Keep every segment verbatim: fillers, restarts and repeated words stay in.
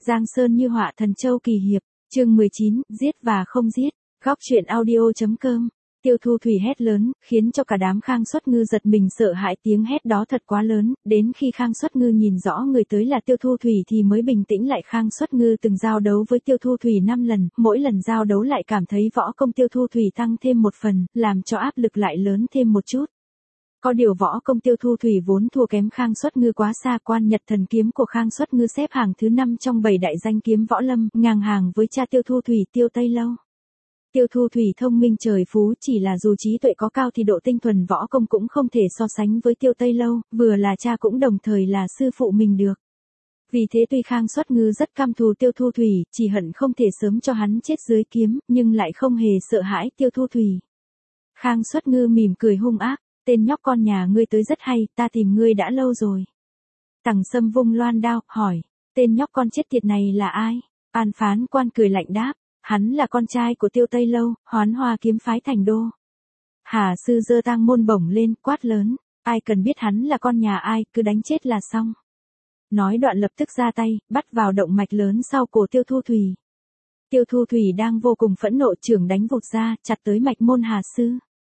Giang Sơn như họa thần châu kỳ hiệp, chương mười chín, giết và không giết, góc truyện audio.com. Tiêu Thu Thủy hét lớn, khiến cho cả đám Khang Xuất Ngư giật mình sợ hãi, tiếng hét đó thật quá lớn, đến khi Khang Xuất Ngư nhìn rõ người tới là Tiêu Thu Thủy thì mới bình tĩnh lại. Khang Xuất Ngư từng giao đấu với Tiêu Thu Thủy năm lần, mỗi lần giao đấu lại cảm thấy võ công Tiêu Thu Thủy tăng thêm một phần, làm cho áp lực lại lớn thêm một chút. Có điều võ công Tiêu Thu Thủy vốn thua kém Khang Xuất Ngư quá xa, Quan Nhật Thần Kiếm của Khang Xuất Ngư xếp hàng thứ năm trong bảy đại danh kiếm võ lâm, ngang hàng với cha Tiêu Thu Thủy Tiêu Tây Lâu. Tiêu Thu Thủy thông minh trời phú, chỉ là dù trí tuệ có cao thì độ tinh thuần võ công cũng không thể so sánh với Tiêu Tây Lâu, vừa là cha cũng đồng thời là sư phụ mình được. Vì thế tuy Khang Xuất Ngư rất căm thù Tiêu Thu Thủy, chỉ hận không thể sớm cho hắn chết dưới kiếm, nhưng lại không hề sợ hãi Tiêu Thu Thủy. Khang Xuất Ngư mỉm cười hung ác, tên nhóc con nhà ngươi tới rất hay, ta tìm ngươi đã lâu rồi. Tằng Sâm vung loan đao, hỏi, tên nhóc con chết tiệt này là ai? An Phán Quan cười lạnh đáp, hắn là con trai của Tiêu Tây Lâu, Hoán Hoa kiếm phái thành đô. Hà sư giơ tang môn bổng lên, quát lớn, ai cần biết hắn là con nhà ai, cứ đánh chết là xong. Nói đoạn lập tức ra tay, bắt vào động mạch lớn sau cổ Tiêu Thu Thủy. Tiêu Thu Thủy đang vô cùng phẫn nộ, chưởng đánh vụt ra, chặt tới mạch môn Hà sư.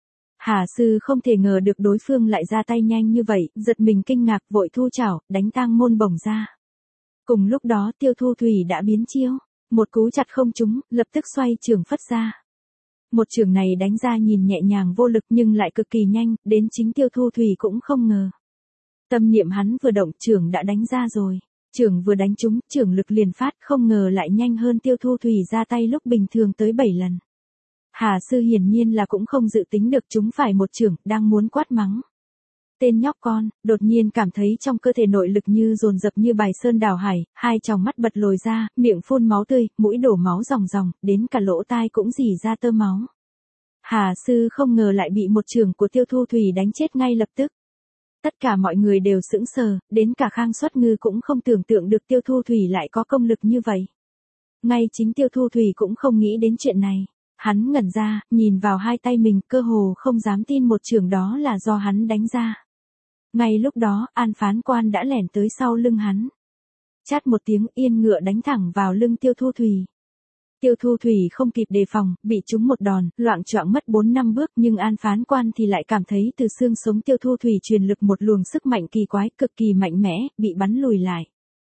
Hà sư không thể ngờ được đối phương lại ra tay nhanh như vậy, giật mình kinh ngạc vội thu chảo, đánh tang môn bổng ra. Cùng lúc đó Tiêu Thu Thủy đã biến chiêu, một cú chặt không trúng, lập tức xoay chưởng phất ra. Một chưởng này đánh ra nhìn nhẹ nhàng vô lực nhưng lại cực kỳ nhanh, đến chính Tiêu Thu Thủy cũng không ngờ. Tâm niệm hắn vừa động, chưởng đã đánh ra rồi. Chưởng vừa đánh trúng, chưởng lực liền phát, không ngờ lại nhanh hơn Tiêu Thu Thủy ra tay lúc bình thường tới bảy lần. Hà sư hiển nhiên là cũng không dự tính được chúng phải một chưởng, đang muốn quát mắng. Tên nhóc con, đột nhiên cảm thấy trong cơ thể nội lực như dồn dập như bài sơn đảo hải, hai tròng mắt bật lồi ra, miệng phun máu tươi, mũi đổ máu ròng ròng, đến cả lỗ tai cũng rỉ ra tơ máu. Hà sư không ngờ lại bị một chưởng của Tiêu Thu Thủy đánh chết ngay lập tức. Tất cả mọi người đều sững sờ, đến cả Khang Xuất Ngư cũng không tưởng tượng được Tiêu Thu Thủy lại có công lực như vậy. Ngay chính Tiêu Thu Thủy cũng không nghĩ đến chuyện này. Hắn ngẩn ra, nhìn vào hai tay mình, cơ hồ không dám tin một chưởng đó là do hắn đánh ra. Ngay lúc đó, An Phán Quan đã lẻn tới sau lưng hắn. Chát một tiếng, yên ngựa đánh thẳng vào lưng Tiêu Thu Thủy. Tiêu Thu Thủy không kịp đề phòng, bị trúng một đòn, loạng choạng mất bốn năm bước, nhưng An Phán Quan thì lại cảm thấy từ xương sống Tiêu Thu Thủy truyền lực một luồng sức mạnh kỳ quái, cực kỳ mạnh mẽ, bị bắn lùi lại.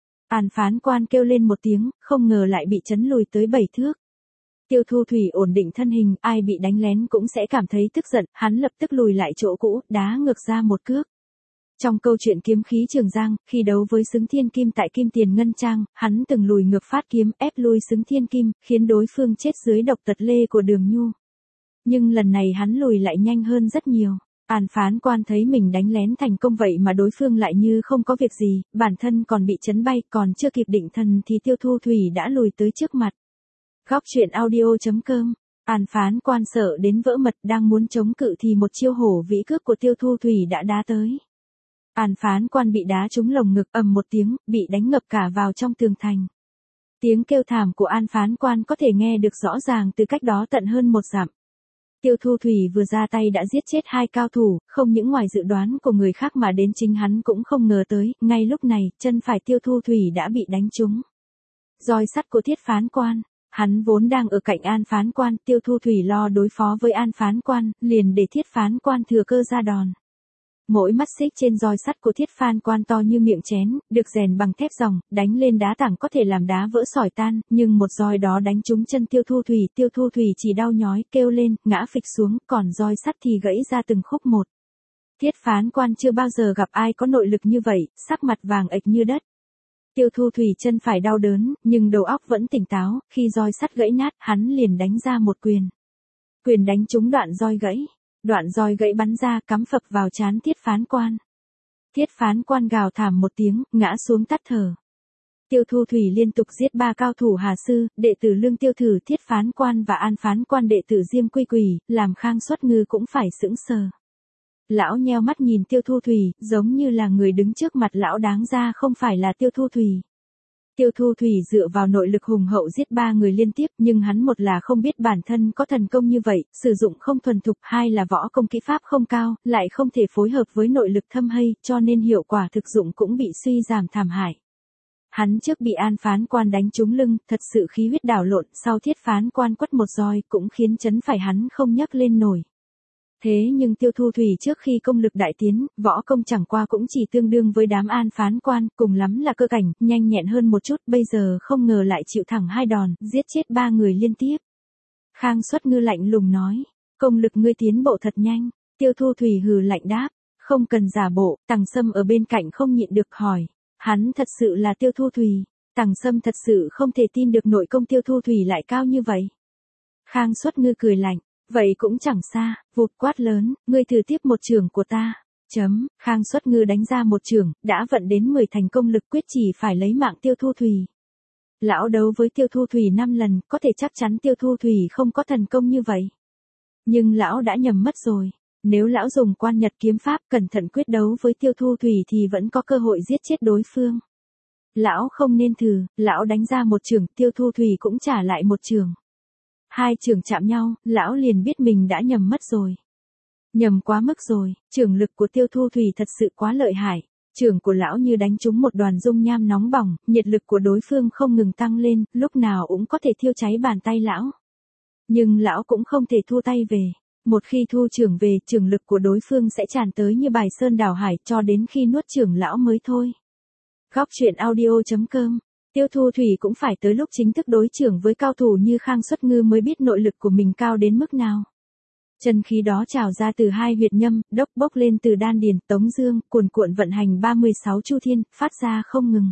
An Phán Quan kêu lên một tiếng, không ngờ lại bị chấn lùi tới bảy thước. Tiêu Thu Thủy ổn định thân hình, ai bị đánh lén cũng sẽ cảm thấy tức giận, hắn lập tức lùi lại chỗ cũ, đá ngược ra một cước. Trong câu chuyện Kiếm khí Trường Giang, khi đấu với Xứng Thiên Kim tại Kim Tiền Ngân Trang, hắn từng lùi ngược phát kiếm ép lui Xứng Thiên Kim, khiến đối phương chết dưới độc tật lê của Đường Nhu. Nhưng lần này hắn lùi lại nhanh hơn rất nhiều. An Phán Quan thấy mình đánh lén thành công vậy mà đối phương lại như không có việc gì, bản thân còn bị chấn bay, còn chưa kịp định thần thì Tiêu Thu Thủy đã lùi tới trước mặt. Góc truyện audio.com. An Phán Quan sợ đến vỡ mật, đang muốn chống cự thì một chiêu hổ vĩ cước của Tiêu Thu Thủy đã đá tới. An Phán Quan bị đá trúng lồng ngực, ầm một tiếng, bị đánh ngập cả vào trong tường thành. Tiếng kêu thảm của An Phán Quan có thể nghe được rõ ràng từ cách đó tận hơn một dặm. Tiêu Thu Thủy vừa ra tay đã giết chết hai cao thủ, không những ngoài dự đoán của người khác mà đến chính hắn cũng không ngờ tới, ngay lúc này, chân phải Tiêu Thu Thủy đã bị đánh trúng. Roi sắt của Thiết Phán Quan. Hắn vốn đang ở cạnh An Phán Quan, Tiêu Thu Thủy lo đối phó với An Phán Quan, liền để Thiết Phán Quan thừa cơ ra đòn. Mỗi mắt xích trên roi sắt của Thiết Phán Quan to như miệng chén, được rèn bằng thép ròng, đánh lên đá tảng có thể làm đá vỡ sỏi tan, nhưng một roi đó đánh trúng chân Tiêu Thu Thủy, Tiêu Thu Thủy chỉ đau nhói, kêu lên, ngã phịch xuống, còn roi sắt thì gãy ra từng khúc một. Thiết Phán Quan chưa bao giờ gặp ai có nội lực như vậy, sắc mặt vàng ệch như đất. Tiêu Thu Thủy chân phải đau đớn, nhưng đầu óc vẫn tỉnh táo, khi roi sắt gãy nát, hắn liền đánh ra một quyền. Quyền đánh trúng đoạn roi gãy, đoạn roi gãy bắn ra cắm phập vào trán Thiết Phán Quan. Thiết Phán Quan gào thảm một tiếng, ngã xuống tắt thở. Tiêu Thu Thủy liên tục giết ba cao thủ Hà sư, đệ tử Lương Tiêu Thử, Thiết Phán Quan và An Phán Quan đệ tử Diêm Quy Quỳ, làm Khang Xuất Ngư cũng phải sững sờ. Lão nheo mắt nhìn Tiêu Thu Thủy, giống như là người đứng trước mặt lão đáng ra không phải là Tiêu Thu Thủy. Tiêu Thu Thủy dựa vào nội lực hùng hậu giết ba người liên tiếp, nhưng hắn một là không biết bản thân có thần công như vậy, sử dụng không thuần thục, hai là võ công kỹ pháp không cao, lại không thể phối hợp với nội lực thâm hây, cho nên hiệu quả thực dụng cũng bị suy giảm thảm hại. Hắn trước bị An phán quan đánh trúng lưng, thật sự khí huyết đảo lộn, sau Thiết phán quan quất một roi cũng khiến chấn phải hắn không nhấc lên nổi. Thế nhưng Tiêu Thu Thủy trước khi công lực đại tiến, võ công chẳng qua cũng chỉ tương đương với đám An phán quan, cùng lắm là cơ cảnh, nhanh nhẹn hơn một chút, bây giờ không ngờ lại chịu thẳng hai đòn, giết chết ba người liên tiếp. Khang Xuất Ngư lạnh lùng nói, công lực ngươi tiến bộ thật nhanh. Tiêu Thu Thủy hừ lạnh đáp, không cần giả bộ. Tằng Sâm ở bên cạnh không nhịn được hỏi, hắn thật sự là Tiêu Thu Thủy. Tằng Sâm thật sự không thể tin được nội công Tiêu Thu Thủy lại cao như vậy. Khang Xuất Ngư cười lạnh, vậy cũng chẳng xa, vụt quát lớn, ngươi thử tiếp một chưởng của ta. Chấm, Khang Xuất Ngư đánh ra một chưởng, đã vận đến mười thành công lực, quyết chỉ phải lấy mạng Tiêu Thu Thủy. Lão đấu với Tiêu Thu Thủy năm lần, có thể chắc chắn Tiêu Thu Thủy không có thần công như vậy. Nhưng lão đã nhầm mất rồi. Nếu lão dùng Quan Nhật kiếm pháp cẩn thận quyết đấu với Tiêu Thu Thủy thì vẫn có cơ hội giết chết đối phương. Lão không nên thử, lão đánh ra một chưởng, Tiêu Thu Thủy cũng trả lại một chưởng. Hai chưởng chạm nhau, lão liền biết mình đã nhầm mất rồi. Nhầm quá mức rồi, chưởng lực của Tiêu Thu Thủy thật sự quá lợi hại. Chưởng của lão như đánh trúng một đoàn dung nham nóng bỏng, nhiệt lực của đối phương không ngừng tăng lên, lúc nào cũng có thể thiêu cháy bàn tay lão. Nhưng lão cũng không thể thu tay về. Một khi thu chưởng về, chưởng lực của đối phương sẽ tràn tới như bài sơn đảo hải cho đến khi nuốt chưởng lão mới thôi. Góc truyện audio chấm com. Tiêu Thu Thủy cũng phải tới lúc chính thức đối chưởng với cao thủ như Khang Xuất Ngư mới biết nội lực của mình cao đến mức nào. Chân khí đó trào ra từ hai huyệt nhâm, đốc bốc lên từ đan điền, tống dương, cuồn cuộn vận hành ba mươi sáu chu thiên, phát ra không ngừng.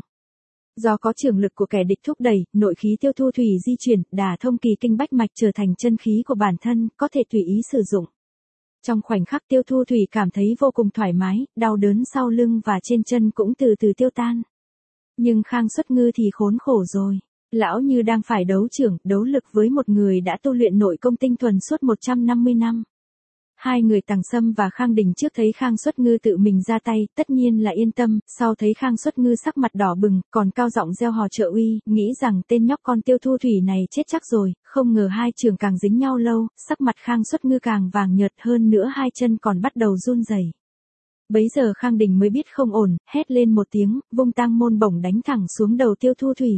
Do có chưởng lực của kẻ địch thúc đẩy, nội khí Tiêu Thu Thủy di chuyển, đả thông kỳ kinh bách mạch trở thành chân khí của bản thân, có thể tùy ý sử dụng. Trong khoảnh khắc Tiêu Thu Thủy cảm thấy vô cùng thoải mái, đau đớn sau lưng và trên chân cũng từ từ tiêu tan. Nhưng Khang Xuất Ngư thì khốn khổ rồi. Lão như đang phải đấu chưởng, đấu lực với một người đã tu luyện nội công tinh thuần suốt một trăm năm mươi năm. Hai người Tằng Sâm và Khang Đình trước thấy Khang Xuất Ngư tự mình ra tay, tất nhiên là yên tâm, sau thấy Khang Xuất Ngư sắc mặt đỏ bừng, còn cao giọng reo hò trợ uy, nghĩ rằng tên nhóc con Tiêu Thu Thủy này chết chắc rồi, không ngờ hai trường càng dính nhau lâu, sắc mặt Khang Xuất Ngư càng vàng nhợt hơn nữa, hai chân còn bắt đầu run rẩy. Bấy giờ Khang Đình mới biết không ổn, hét lên một tiếng, vung tang môn bổng đánh thẳng xuống đầu Tiêu Thu Thủy.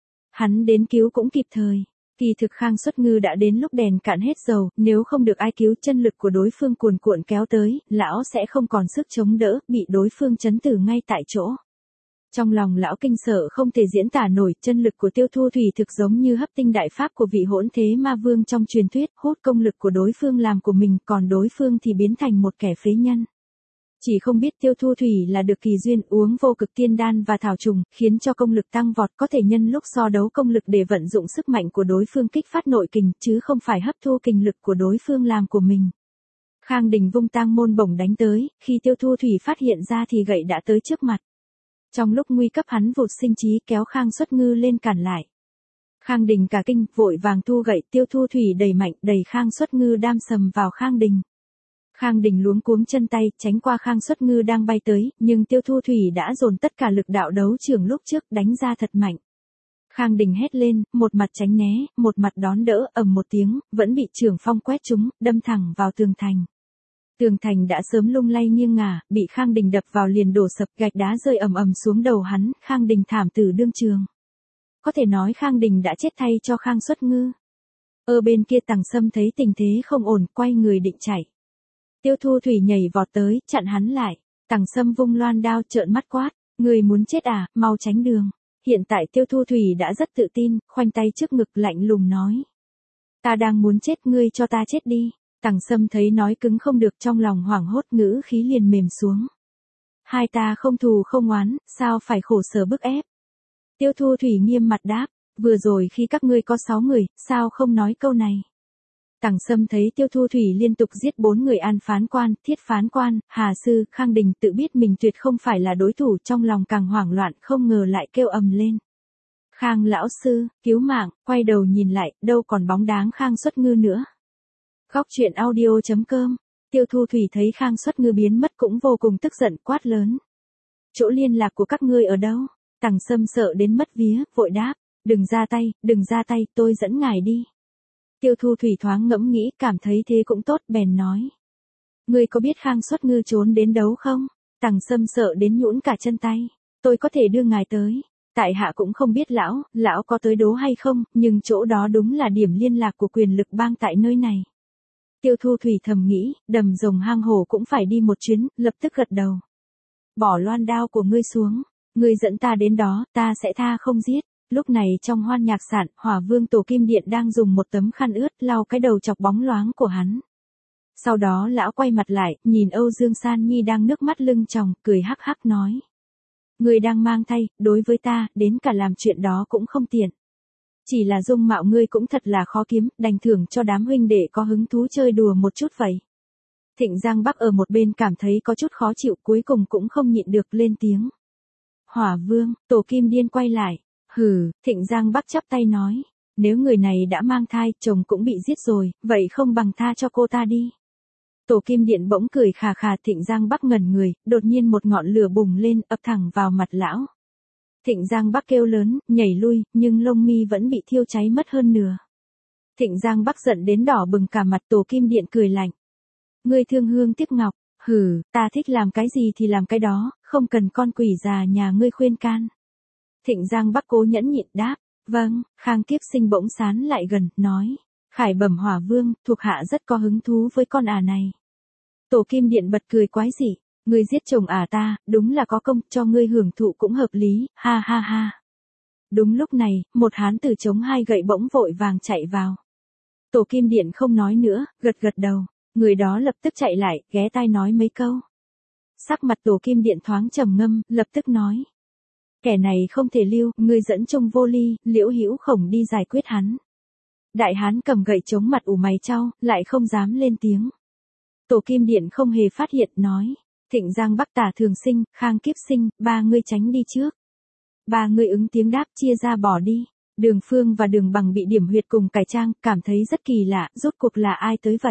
Hắn đến cứu cũng kịp thời. Kỳ thực Khang Xuất Ngư đã đến lúc đèn cạn hết dầu, nếu không được ai cứu, chân lực của đối phương cuồn cuộn kéo tới, lão sẽ không còn sức chống đỡ, bị đối phương chấn tử ngay tại chỗ. Trong lòng lão kinh sợ không thể diễn tả nổi, chân lực của Tiêu Thu Thủy thực giống như hấp tinh đại pháp của vị Hỗn Thế Ma Vương trong truyền thuyết, hút công lực của đối phương làm của mình, còn đối phương thì biến thành một kẻ phế nhân. Chỉ không biết Tiêu Thu Thủy là được kỳ duyên uống vô cực tiên đan và thảo trùng, khiến cho công lực tăng vọt, có thể nhân lúc so đấu công lực để vận dụng sức mạnh của đối phương kích phát nội kình, chứ không phải hấp thu kình lực của đối phương làm của mình. Khang Đình vung tang môn bổng đánh tới, khi Tiêu Thu Thủy phát hiện ra thì gậy đã tới trước mặt. Trong lúc nguy cấp hắn vụt sinh trí kéo Khang Xuất Ngư lên cản lại. Khang Đình cả kinh, vội vàng thu gậy, Tiêu Thu Thủy đẩy mạnh, đẩy Khang Xuất Ngư đam sầm vào Khang Đình. Khang Đình luống cuống chân tay, tránh qua Khang Xuất Ngư đang bay tới, nhưng Tiêu Thu Thủy đã dồn tất cả lực đạo đấu chưởng lúc trước, đánh ra thật mạnh. Khang Đình hét lên, một mặt tránh né, một mặt đón đỡ, ầm một tiếng, vẫn bị chưởng phong quét trúng, đâm thẳng vào tường thành. Tường thành đã sớm lung lay nghiêng ngả, bị Khang Đình đập vào liền đổ sập, gạch đá rơi ầm ầm xuống đầu hắn, Khang Đình thảm tử đương trường. Có thể nói Khang Đình đã chết thay cho Khang Xuất Ngư. Ở bên kia Tằng Sâm thấy tình thế không ổn, quay người định chạy. Tiêu Thu Thủy nhảy vọt tới, chặn hắn lại. Tằng Sâm vung loan đao trợn mắt quát, người muốn chết à, mau tránh đường. Hiện tại Tiêu Thu Thủy đã rất tự tin, khoanh tay trước ngực lạnh lùng nói. Ta đang muốn chết, ngươi cho ta chết đi. Tằng Sâm thấy nói cứng không được, trong lòng hoảng hốt, ngữ khí liền mềm xuống. Hai ta không thù không oán, sao phải khổ sở bức ép. Tiêu Thu Thủy nghiêm mặt đáp, vừa rồi khi các ngươi có sáu người, sao không nói câu này. Tằng Sâm thấy Tiêu Thu Thủy liên tục giết bốn người An phán quan, Thiết phán quan, Hà Sư, Khang Đình, tự biết mình tuyệt không phải là đối thủ, trong lòng càng hoảng loạn, không ngờ lại kêu ầm lên. Khang lão sư, cứu mạng, quay đầu nhìn lại, đâu còn bóng dáng Khang Xuất Ngư nữa. Góc truyện audio chấm com. Tiêu Thu Thủy thấy Khang Xuất Ngư biến mất cũng vô cùng tức giận, quát lớn. Chỗ liên lạc của các ngươi ở đâu? Tằng Sâm sợ đến mất vía, vội đáp, đừng ra tay, đừng ra tay, tôi dẫn ngài đi. Tiêu Thu Thủy thoáng ngẫm nghĩ, cảm thấy thế cũng tốt, bèn nói. Ngươi có biết Khang Xuất Ngư trốn đến đấu không? Tằng Sâm sợ đến nhũn cả chân tay. Tôi có thể đưa ngài tới. Tại hạ cũng không biết lão, lão có tới đố hay không, nhưng chỗ đó đúng là điểm liên lạc của quyền lực bang tại nơi này. Tiêu Thu Thủy thầm nghĩ, đầm rồng hang hổ cũng phải đi một chuyến, lập tức gật đầu. Bỏ loan đao của ngươi xuống, ngươi dẫn ta đến đó, ta sẽ tha không giết. Lúc này trong hoan nhạc sản, Hỏa Vương Tổ Kim Điện đang dùng một tấm khăn ướt lau cái đầu chọc bóng loáng của hắn. Sau đó lão quay mặt lại, nhìn Âu Dương San Nhi đang nước mắt lưng tròng, cười hắc hắc nói. Ngươi đang mang thai, đối với ta, đến cả làm chuyện đó cũng không tiện. Chỉ là dung mạo ngươi cũng thật là khó kiếm, đành thưởng cho đám huynh đệ có hứng thú chơi đùa một chút vậy. Thịnh Giang Bắc ở một bên cảm thấy có chút khó chịu, cuối cùng cũng không nhịn được lên tiếng. Hỏa Vương, Tổ Kim Điên quay lại. Hừ, Thịnh Giang Bắc chắp tay nói. Nếu người này đã mang thai, chồng cũng bị giết rồi, vậy không bằng tha cho cô ta đi. Tổ Kim Điện bỗng cười khà khà. Thịnh Giang Bắc ngẩn người, đột nhiên một ngọn lửa bùng lên, ập thẳng vào mặt lão. Thịnh Giang Bắc kêu lớn, nhảy lui, nhưng lông mi vẫn bị thiêu cháy mất hơn nửa. Thịnh Giang Bắc giận đến đỏ bừng cả mặt. Tổ Kim Điện cười lạnh. Ngươi thương hương tiếc ngọc, hừ, ta thích làm cái gì thì làm cái đó, không cần con quỷ già nhà ngươi khuyên can. Thịnh Giang Bắc cố nhẫn nhịn đáp, vâng. Khang Kiếp Sinh bỗng sán lại gần, nói. Khải bẩm Hỏa Vương, thuộc hạ rất có hứng thú với con ả này. Tổ Kim Điện bật cười quái dị, ngươi giết chồng ả ta, đúng là có công, cho ngươi hưởng thụ cũng hợp lý, ha ha ha. Đúng lúc này, một hán tử chống hai gậy bỗng vội vàng chạy vào. Tổ Kim Điện không nói nữa, gật gật đầu, người đó lập tức chạy lại, ghé tai nói mấy câu. Sắc mặt Tổ Kim Điện thoáng trầm ngâm, lập tức nói. Kẻ này không thể lưu, ngươi dẫn Trung Vô Ly, Liễu Hữu Khổng đi giải quyết hắn. Đại hán cầm gậy chống mặt ủ mày chau, lại không dám lên tiếng. Tổ Kim Điện không hề phát hiện, nói. Thịnh Giang Bắc, Tả Thường Sinh, Khang Kiếp Sinh, ba ngươi tránh đi trước. Ba ngươi ứng tiếng đáp, chia ra bỏ đi. Đường Phương và Đường Bằng bị điểm huyệt cùng cải trang, cảm thấy rất kỳ lạ, rốt cuộc là ai tới vậy?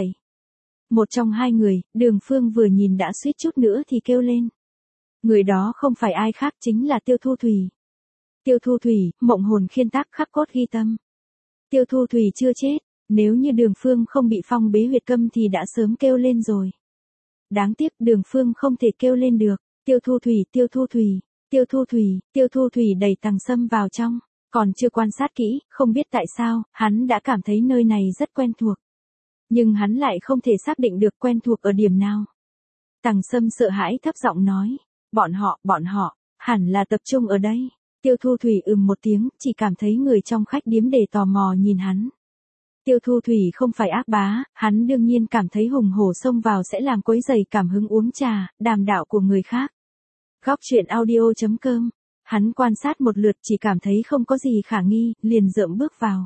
Một trong hai người, Đường Phương vừa nhìn đã suýt chút nữa thì kêu lên. Người đó không phải ai khác, chính là Tiêu Thu Thủy. Tiêu Thu Thủy, mộng hồn khiên tác khắc cốt ghi tâm. Tiêu Thu Thủy chưa chết, nếu như Đường Phương không bị phong bế huyệt câm thì đã sớm kêu lên rồi. Đáng tiếc Đường Phương không thể kêu lên được. Tiêu Thu Thủy, Tiêu Thu Thủy, Tiêu Thu Thủy, Tiêu Thu Thủy đẩy Tằng Sâm vào trong, còn chưa quan sát kỹ, không biết tại sao, hắn đã cảm thấy nơi này rất quen thuộc. Nhưng hắn lại không thể xác định được quen thuộc ở điểm nào. Tằng Sâm sợ hãi thấp giọng nói, bọn họ, bọn họ, hẳn là tập trung ở đây. Tiêu Thu Thủy ừm một tiếng, chỉ cảm thấy người trong khách điếm để tò mò nhìn hắn. Tiêu Thu Thủy không phải ác bá, hắn đương nhiên cảm thấy hùng hổ xông vào sẽ làm quấy rầy cảm hứng uống trà, đàm đạo của người khác. Góc truyện audio chấm com. Hắn quan sát một lượt chỉ cảm thấy không có gì khả nghi, liền dợm bước vào.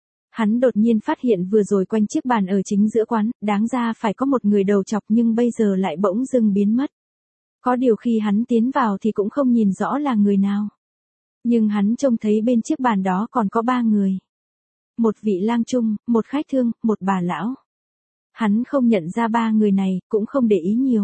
Hắn đột nhiên phát hiện vừa rồi quanh chiếc bàn ở chính giữa quán, đáng ra phải có một người đầu chọc nhưng bây giờ lại bỗng dưng biến mất. Có điều khi hắn tiến vào thì cũng không nhìn rõ là người nào. Nhưng hắn trông thấy bên chiếc bàn đó còn có ba người. Một vị lang trung, một khách thương, một bà lão. Hắn không nhận ra ba người này, cũng không để ý nhiều.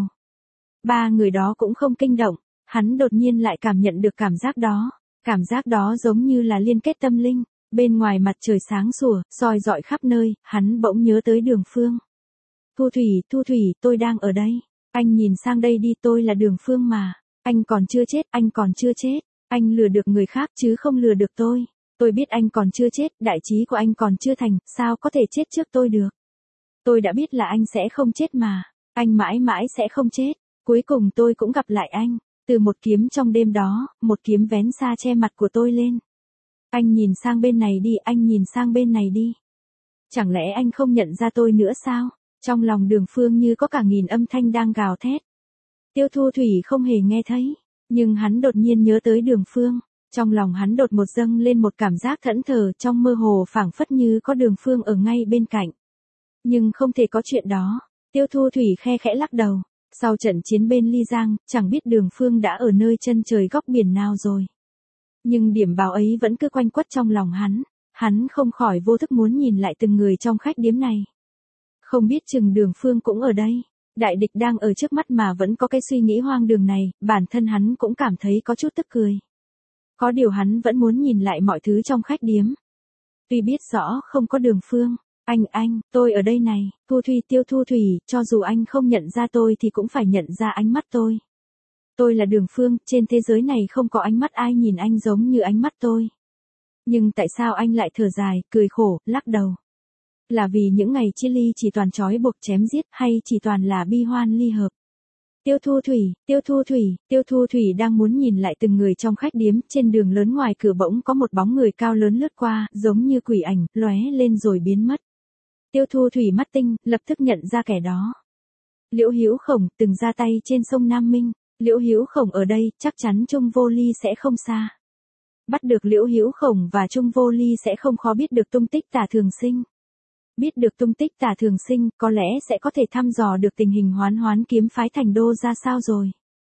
Ba người đó cũng không kinh động, hắn đột nhiên lại cảm nhận được cảm giác đó. Cảm giác đó giống như là liên kết tâm linh. Bên ngoài mặt trời sáng sủa, soi rọi khắp nơi, hắn bỗng nhớ tới Đường Phương. Thu Thủy, Thu Thủy, tôi đang ở đây. Anh nhìn sang đây đi, tôi là Đường Phương mà. Anh còn chưa chết, anh còn chưa chết. Anh lừa được người khác chứ không lừa được tôi. Tôi biết anh còn chưa chết, đại trí của anh còn chưa thành, sao có thể chết trước tôi được. Tôi đã biết là anh sẽ không chết mà. Anh mãi mãi sẽ không chết. Cuối cùng tôi cũng gặp lại anh. Từ một kiếm trong đêm đó, một kiếm vén xa che mặt của tôi lên. Anh nhìn sang bên này đi, anh nhìn sang bên này đi. Chẳng lẽ anh không nhận ra tôi nữa sao? Trong lòng Đường Phương như có cả nghìn âm thanh đang gào thét. Tiêu Thu Thủy không hề nghe thấy, nhưng hắn đột nhiên nhớ tới Đường Phương. Trong lòng hắn đột một dâng lên một cảm giác thẫn thờ, trong mơ hồ phảng phất như có Đường Phương ở ngay bên cạnh. Nhưng không thể có chuyện đó. Tiêu Thu Thủy khe khẽ lắc đầu. Sau trận chiến bên Ly Giang, chẳng biết Đường Phương đã ở nơi chân trời góc biển nào rồi. Nhưng điểm báo ấy vẫn cứ quanh quất trong lòng hắn. Hắn không khỏi vô thức muốn nhìn lại từng người trong khách điếm này. Không biết chừng Đường Phương cũng ở đây. Đại địch đang ở trước mắt mà vẫn có cái suy nghĩ hoang đường này, bản thân hắn cũng cảm thấy có chút tức cười. Có điều hắn vẫn muốn nhìn lại mọi thứ trong khách điếm. Tuy biết rõ không có Đường Phương. Anh anh, tôi ở đây này, Thu Thủy, Tiêu Thu Thủy, cho dù anh không nhận ra tôi thì cũng phải nhận ra ánh mắt tôi. Tôi là Đường Phương, trên thế giới này không có ánh mắt ai nhìn anh giống như ánh mắt tôi. Nhưng tại sao anh lại thở dài, cười khổ, lắc đầu? Là vì những ngày chia ly chỉ toàn trói buộc chém giết hay chỉ toàn là bi hoan ly hợp? Tiêu Thu Thủy, Tiêu Thu Thủy, Tiêu Thu Thủy đang muốn nhìn lại từng người trong khách điếm, trên đường lớn ngoài cửa bỗng có một bóng người cao lớn lướt qua, giống như quỷ ảnh, lóe lên rồi biến mất. Tiêu Thu Thủy mắt tinh, lập tức nhận ra kẻ đó. Liễu Hữu Khổng, từng ra tay trên sông Nam Minh. Liễu Hữu Khổng ở đây, chắc chắn Trung Vô Ly sẽ không xa. Bắt được Liễu Hữu Khổng và Trung Vô Ly sẽ không khó biết được tung tích Tả Thường Sinh. Biết được tung tích Tả Thường Sinh, có lẽ sẽ có thể thăm dò được tình hình Hoán Hoán kiếm phái thành đô ra sao rồi.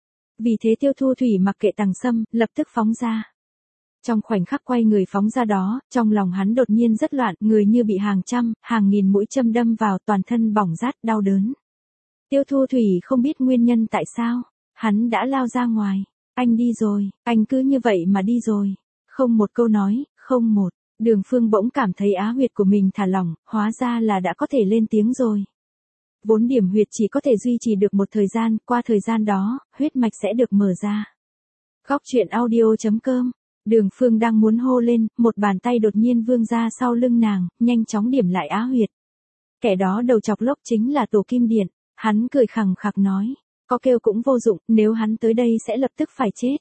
Vì thế Tiêu Thu Thủy mặc kệ Tằng Sâm, lập tức phóng ra. Trong khoảnh khắc quay người phóng ra đó, trong lòng hắn đột nhiên rất loạn, người như bị hàng trăm, hàng nghìn mũi châm đâm vào, toàn thân bỏng rát, đau đớn. Tiêu Thu Thủy không biết nguyên nhân tại sao, hắn đã lao ra ngoài. Anh đi rồi, anh cứ như vậy mà đi rồi. Không một câu nói, không một. Đường Phương bỗng cảm thấy á huyệt của mình thả lỏng, hóa ra là đã có thể lên tiếng rồi. Vốn điểm huyệt chỉ có thể duy trì được một thời gian, qua thời gian đó, huyết mạch sẽ được mở ra. Góc truyện audio chấm com. Đường Phương đang muốn hô lên, một bàn tay đột nhiên vươn ra sau lưng nàng, nhanh chóng điểm lại á huyệt. Kẻ đó đầu chọc lốc chính là Tổ Kim Điện. Hắn cười khằng khặc nói, có kêu cũng vô dụng, nếu hắn tới đây sẽ lập tức phải chết.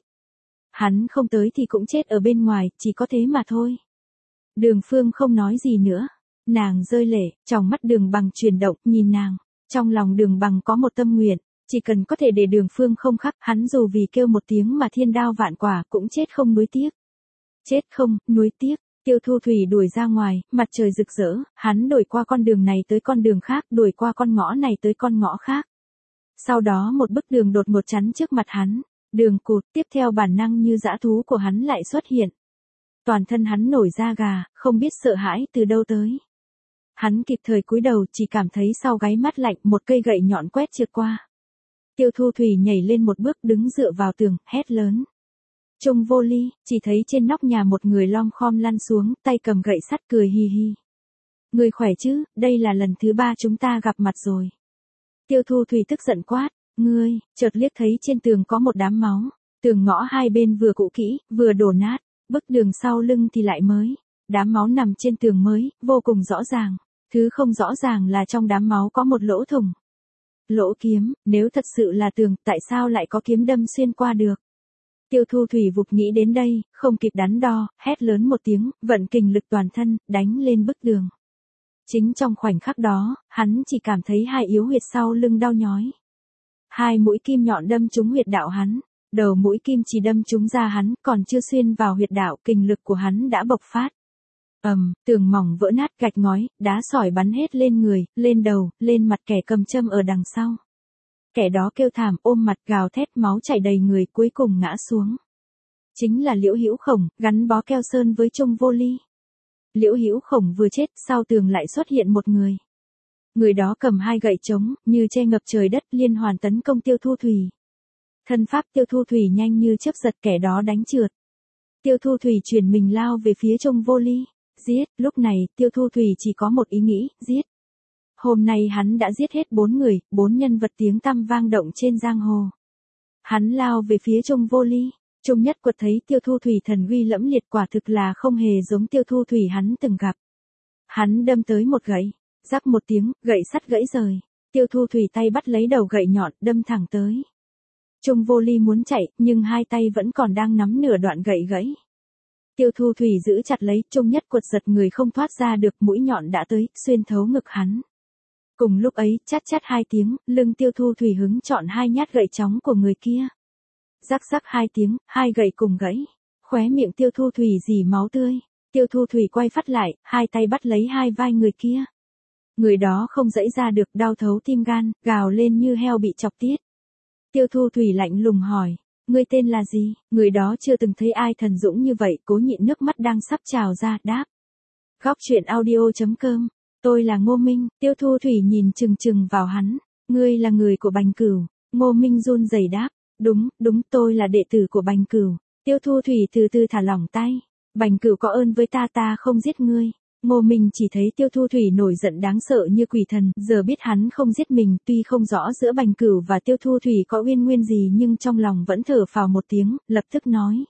Hắn không tới thì cũng chết ở bên ngoài, chỉ có thế mà thôi. Đường Phương không nói gì nữa. Nàng rơi lệ, trong mắt Đường Bằng chuyển động, nhìn nàng. Trong lòng Đường Bằng có một tâm nguyện, chỉ cần có thể để Đường Phương không khắc, hắn dù vì kêu một tiếng mà thiên đao vạn quả cũng chết không nuối tiếc. Chết không, nuối tiếc. Tiêu Thu Thủy đuổi ra ngoài, mặt trời rực rỡ, hắn đuổi qua con đường này tới con đường khác, đuổi qua con ngõ này tới con ngõ khác. Sau đó một bức đường đột ngột chắn trước mặt hắn, đường cụt, tiếp theo bản năng như dã thú của hắn lại xuất hiện. Toàn thân hắn nổi da gà, không biết sợ hãi từ đâu tới. Hắn kịp thời cúi đầu, chỉ cảm thấy sau gáy mắt lạnh, một cây gậy nhọn quét trượt qua. Tiêu Thu Thủy nhảy lên một bước, đứng dựa vào tường, hét lớn. Trung Vô Ly, chỉ thấy trên nóc nhà một người lom khom lăn xuống, tay cầm gậy sắt cười hi hi. Người khỏe chứ, đây là lần thứ ba chúng ta gặp mặt rồi. Tiêu Thu Thủy tức giận quát, ngươi, chợt liếc thấy trên tường có một đám máu, tường ngõ hai bên vừa cũ kỹ, vừa đổ nát, bức đường sau lưng thì lại mới. Đám máu nằm trên tường mới, vô cùng rõ ràng, thứ không rõ ràng là trong đám máu có một lỗ thủng. Lỗ kiếm, nếu thật sự là tường, tại sao lại có kiếm đâm xuyên qua được? Tiêu Thu Thủy vụt nghĩ đến đây, không kịp đắn đo, hét lớn một tiếng, vận kình lực toàn thân, đánh lên bức đường. Chính trong khoảnh khắc đó, hắn chỉ cảm thấy hai yếu huyệt sau lưng đau nhói. Hai mũi kim nhọn đâm trúng huyệt đạo hắn, đầu mũi kim chỉ đâm trúng da hắn, còn chưa xuyên vào huyệt đạo, kình lực của hắn đã bộc phát. Ầm, um, tường mỏng vỡ nát, gạch ngói, đá sỏi bắn hết lên người, lên đầu, lên mặt kẻ cầm châm ở đằng sau. Kẻ đó kêu thảm, ôm mặt gào thét, máu chảy đầy người, cuối cùng ngã xuống. Chính là Liễu Hữu Khổng, gắn bó keo sơn với Trung Vô Ly. Liễu Hữu Khổng vừa chết, sau tường lại xuất hiện một người. Người đó cầm hai gậy trống, như che ngập trời đất, liên hoàn tấn công Tiêu Thu Thủy. Thân pháp Tiêu Thu Thủy nhanh như chớp giật, kẻ đó đánh trượt. Tiêu Thu Thủy chuyển mình lao về phía Trung Vô Ly. Giết, lúc này, Tiêu Thu Thủy chỉ có một ý nghĩ, giết. Hôm nay hắn đã giết hết bốn người, bốn nhân vật tiếng tăm vang động trên giang hồ. Hắn lao về phía Trung Vô Ly. Trung Nhất Quật thấy Tiêu Thu Thủy thần uy lẫm liệt, quả thực là không hề giống Tiêu Thu Thủy hắn từng gặp. Hắn đâm tới một gậy, rắc một tiếng, gậy sắt gãy rời. Tiêu Thu Thủy tay bắt lấy đầu gậy nhọn, đâm thẳng tới. Trung Vô Ly muốn chạy, nhưng hai tay vẫn còn đang nắm nửa đoạn gậy gãy. Tiêu Thu Thủy giữ chặt lấy, Trung Nhất Quật giật người không thoát ra được, mũi nhọn đã tới, xuyên thấu ngực hắn. Cùng lúc ấy, chát chát hai tiếng, lưng Tiêu Thu Thủy hứng chọn hai nhát gậy chóng của người kia. Rắc rắc hai tiếng, hai gậy cùng gãy. Khóe miệng Tiêu Thu Thủy rỉ máu tươi. Tiêu Thu Thủy quay phát lại, hai tay bắt lấy hai vai người kia. Người đó không giãy ra được, đau thấu tim gan, gào lên như heo bị chọc tiết. Tiêu Thu Thủy lạnh lùng hỏi, ngươi tên là gì? Người đó chưa từng thấy ai thần dũng như vậy, cố nhịn nước mắt đang sắp trào ra, đáp. Góc truyện audio chấm com. Tôi là Ngô Minh. Tiêu Thu Thủy nhìn chừng chừng vào hắn. Ngươi là người của Bành Cửu. Ngô Minh run rẩy đáp. Đúng, đúng, tôi là đệ tử của Bành Cửu. Tiêu Thu Thủy từ từ thả lỏng tay. Bành Cửu có ơn với ta, ta không giết ngươi. Ngô Minh chỉ thấy Tiêu Thu Thủy nổi giận đáng sợ như quỷ thần, giờ biết hắn không giết mình, tuy không rõ giữa Bành Cửu và Tiêu Thu Thủy có uyên nguyên gì nhưng trong lòng vẫn thở phào một tiếng, lập tức nói.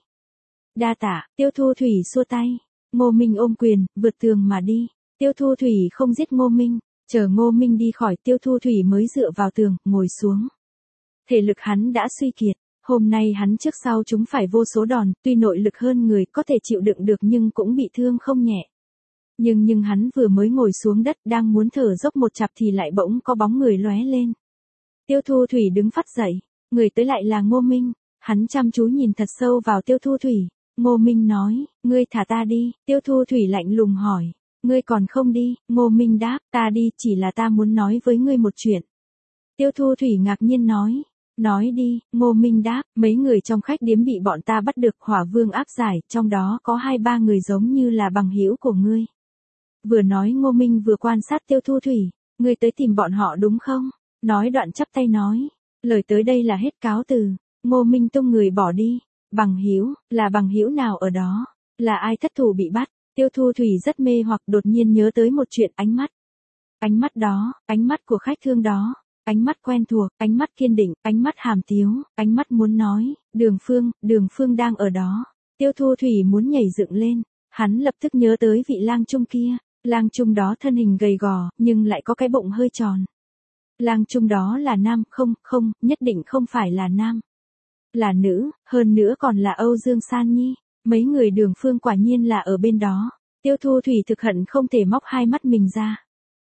Đa tạ. Tiêu Thu Thủy xua tay. Ngô Minh ôm quyền, vượt tường mà đi. Tiêu Thu Thủy không giết Ngô Minh, chờ Ngô Minh đi khỏi Tiêu Thu Thủy mới dựa vào tường, ngồi xuống. Thể lực hắn đã suy kiệt, hôm nay hắn trước sau chúng phải vô số đòn, tuy nội lực hơn người có thể chịu đựng được nhưng cũng bị thương không nhẹ. Nhưng nhưng hắn vừa mới ngồi xuống đất đang muốn thở dốc một chặp thì lại bỗng có bóng người lóe lên. Tiêu Thu Thủy đứng phắt dậy, người tới lại là Ngô Minh, hắn chăm chú nhìn thật sâu vào Tiêu Thu Thủy. Ngô Minh nói, ngươi thả ta đi. Tiêu Thu Thủy lạnh lùng hỏi, ngươi còn không đi. Ngô Minh đáp, ta đi, chỉ là ta muốn nói với ngươi một chuyện. Tiêu Thu Thủy ngạc nhiên nói, nói đi. Ngô Minh đáp, mấy người trong khách điếm bị bọn ta bắt được, Hỏa Vương áp giải, trong đó có hai ba người giống như là bằng hữu của ngươi. Vừa nói Ngô Minh vừa quan sát Tiêu Thu Thủy, ngươi tới tìm bọn họ đúng không? Nói đoạn chắp tay nói, lời tới đây là hết cáo từ. Ngô Minh tung người bỏ đi. Bằng hữu, là bằng hữu nào ở đó? Là ai thất thủ bị bắt? Tiêu Thu Thủy rất mê hoặc đột nhiên nhớ tới một chuyện, ánh mắt. Ánh mắt đó, ánh mắt của khách thương đó, ánh mắt quen thuộc, ánh mắt kiên định, ánh mắt hàm tiếu, ánh mắt muốn nói, Đường Phương, Đường Phương đang ở đó. Tiêu Thu Thủy muốn nhảy dựng lên, hắn lập tức nhớ tới vị lang trung kia, lang trung đó thân hình gầy gò, nhưng lại có cái bụng hơi tròn. Lang trung đó là nam, không, không, nhất định không phải là nam. Là nữ, hơn nữa còn là Âu Dương San Nhi, mấy người Đường Phương quả nhiên là ở bên đó. Tiêu Thu Thủy thực hận không thể móc hai mắt mình ra.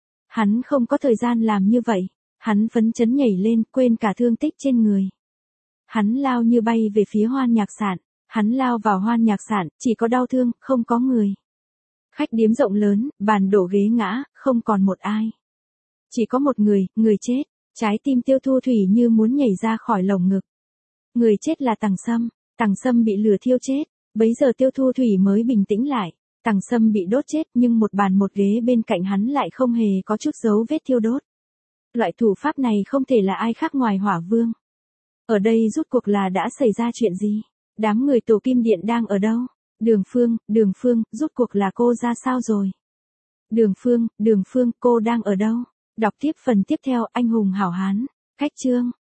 Hắn không có thời gian làm như vậy, hắn phấn chấn nhảy lên, quên cả thương tích trên người. Hắn lao như bay về phía Hoan Nhạc Sản, hắn lao vào Hoan Nhạc Sản, chỉ có đau thương, không có người. Khách điếm rộng lớn, bàn đổ ghế ngã, không còn một ai. Chỉ có một người, người chết, trái tim Tiêu Thu Thủy như muốn nhảy ra khỏi lồng ngực. Người chết là Tằng Sâm, Tằng Sâm bị lửa thiêu chết, bấy giờ Tiêu Thu Thủy mới bình tĩnh lại, Tằng Sâm bị đốt chết nhưng một bàn một ghế bên cạnh hắn lại không hề có chút dấu vết thiêu đốt. Loại thủ pháp này không thể là ai khác ngoài Hỏa Vương. Ở đây rút cuộc là đã xảy ra chuyện gì? Đám người Tổ Kim Điện đang ở đâu? Đường Phương, Đường Phương, rút cuộc là cô ra sao rồi? Đường Phương, Đường Phương, cô đang ở đâu? Đọc tiếp phần tiếp theo, Anh hùng hảo hán, khách chương.